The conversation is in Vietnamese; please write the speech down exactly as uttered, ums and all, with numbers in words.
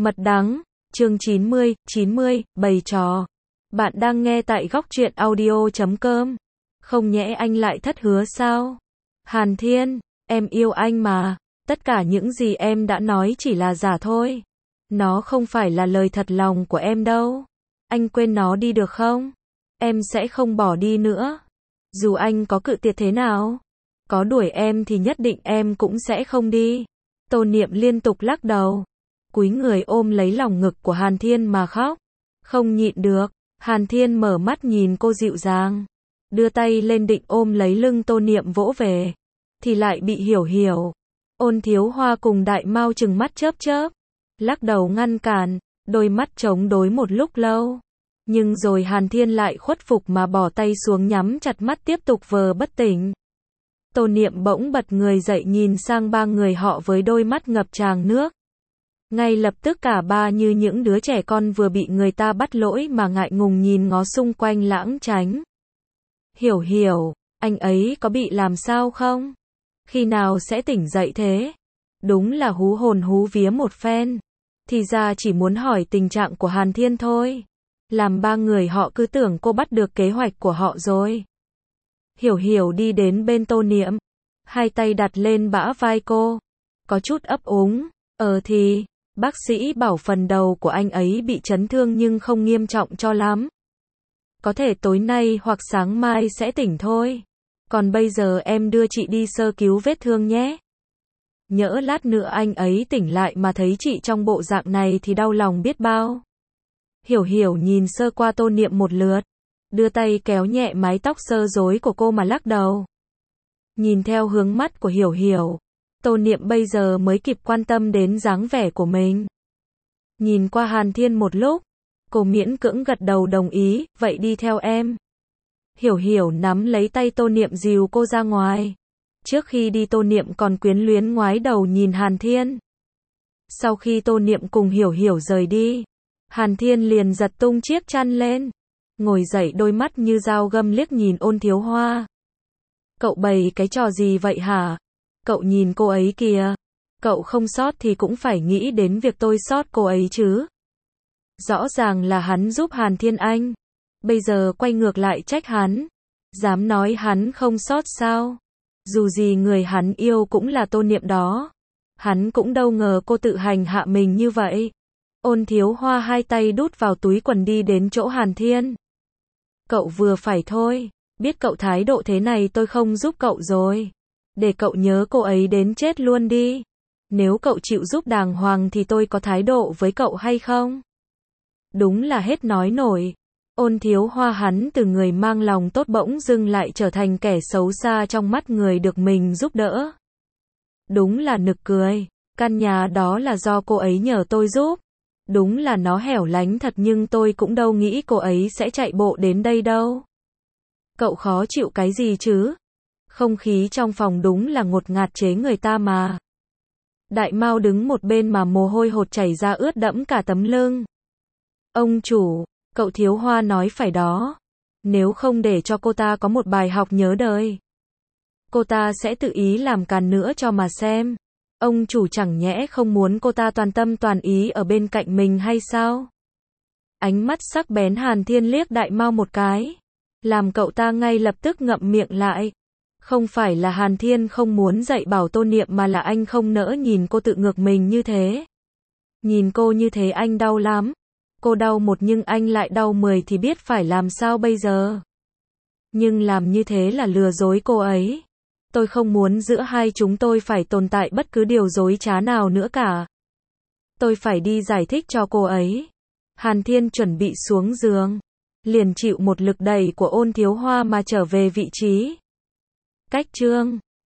Mật đắng, chương chín mươi, chín mươi, bày trò. Bạn đang nghe tại góc truyện audio chấm com. Không nhẽ anh lại thất hứa sao? Hàn Thiên, em yêu anh mà. Tất cả những gì em đã nói chỉ là giả thôi. Nó không phải là lời thật lòng của em đâu. Anh quên nó đi được không? Em sẽ không bỏ đi nữa. Dù anh có cự tuyệt thế nào, có đuổi em thì nhất định em cũng sẽ không đi. Tô Niệm liên tục lắc đầu, cúi người ôm lấy lòng ngực của Hàn Thiên mà khóc. Không nhịn được, Hàn Thiên mở mắt nhìn cô dịu dàng, đưa tay lên định ôm lấy lưng Tô Niệm vỗ về, thì lại bị Hiểu Hiểu, Ôn Thiếu Hoa cùng Đại Mao trừng mắt chớp chớp, lắc đầu ngăn cản, đôi mắt chống đối một lúc lâu. Nhưng rồi Hàn Thiên lại khuất phục mà bỏ tay xuống nhắm chặt mắt tiếp tục vờ bất tỉnh. Tô Niệm bỗng bật người dậy nhìn sang ba người họ với đôi mắt ngập tràn nước. Ngay lập tức cả ba như những đứa trẻ con vừa bị người ta bắt lỗi mà ngại ngùng nhìn ngó xung quanh lãng tránh. Hiểu Hiểu, anh ấy có bị làm sao không? Khi nào sẽ tỉnh dậy thế? Đúng là hú hồn hú vía một phen. Thì ra chỉ muốn hỏi tình trạng của Hàn Thiên thôi. Làm ba người họ cứ tưởng cô bắt được kế hoạch của họ rồi. Hiểu Hiểu đi đến bên Tô Niệm, hai tay đặt lên bả vai cô, có chút ấp úng. Ờ thì, bác sĩ bảo phần đầu của anh ấy bị chấn thương nhưng không nghiêm trọng cho lắm. Có thể tối nay hoặc sáng mai sẽ tỉnh thôi. Còn bây giờ em đưa chị đi sơ cứu vết thương nhé. Nhỡ lát nữa anh ấy tỉnh lại mà thấy chị trong bộ dạng này thì đau lòng biết bao. Hiểu Hiểu nhìn sơ qua Tô Niệm một lượt, đưa tay kéo nhẹ mái tóc sơ rối của cô mà lắc đầu. Nhìn theo hướng mắt của Hiểu Hiểu, Tô Niệm bây giờ mới kịp quan tâm đến dáng vẻ của mình. Nhìn qua Hàn Thiên một lúc, cô miễn cưỡng gật đầu đồng ý, vậy đi theo em. Hiểu Hiểu nắm lấy tay Tô Niệm dìu cô ra ngoài. Trước khi đi Tô Niệm còn quyến luyến ngoái đầu nhìn Hàn Thiên. Sau khi Tô Niệm cùng Hiểu Hiểu rời đi, Hàn Thiên liền giật tung chiếc chăn lên, ngồi dậy đôi mắt như dao găm liếc nhìn Ôn Thiếu Hoa. Cậu bày cái trò gì vậy hả? Cậu nhìn cô ấy kìa. Cậu không sót thì cũng phải nghĩ đến việc tôi sót cô ấy chứ. Rõ ràng là hắn giúp Hàn Thiên anh. Bây giờ quay ngược lại trách hắn. Dám nói hắn không sót sao? Dù gì người hắn yêu cũng là Tô Niệm đó. Hắn cũng đâu ngờ cô tự hành hạ mình như vậy. Ôn Thiếu Hoa hai tay đút vào túi quần đi đến chỗ Hàn Thiên. Cậu vừa phải thôi, biết cậu thái độ thế này tôi không giúp cậu rồi. Để cậu nhớ cô ấy đến chết luôn đi. Nếu cậu chịu giúp đàng hoàng thì tôi có thái độ với cậu hay không? Đúng là hết nói nổi. Ôn Thiếu Hoa hắn từ người mang lòng tốt bỗng dưng lại trở thành kẻ xấu xa trong mắt người được mình giúp đỡ. Đúng là nực cười, căn nhà đó là do cô ấy nhờ tôi giúp. Đúng là nó hẻo lánh thật nhưng tôi cũng đâu nghĩ cô ấy sẽ chạy bộ đến đây đâu. Cậu khó chịu cái gì chứ? Không khí trong phòng đúng là ngột ngạt chế người ta mà. Đại Mao đứng một bên mà mồ hôi hột chảy ra ướt đẫm cả tấm lưng. Ông chủ, cậu Thiếu Hoa nói phải đó. Nếu không để cho cô ta có một bài học nhớ đời, cô ta sẽ tự ý làm càn nữa cho mà xem. Ông chủ chẳng nhẽ không muốn cô ta toàn tâm toàn ý ở bên cạnh mình hay sao? Ánh mắt sắc bén Hàn Thiên liếc Đại Mao một cái, làm cậu ta ngay lập tức ngậm miệng lại. Không phải là Hàn Thiên không muốn dạy bảo Tô Niệm mà là anh không nỡ nhìn cô tự ngược mình như thế. Nhìn cô như thế anh đau lắm. Cô đau một nhưng anh lại đau mười thì biết phải làm sao bây giờ. Nhưng làm như thế là lừa dối cô ấy. Tôi không muốn giữa hai chúng tôi phải tồn tại bất cứ điều dối trá nào nữa cả. Tôi phải đi giải thích cho cô ấy. Hàn Thiên chuẩn bị xuống giường, liền chịu một lực đẩy của Ôn Thiếu Hoa mà trở về vị trí. Cách chương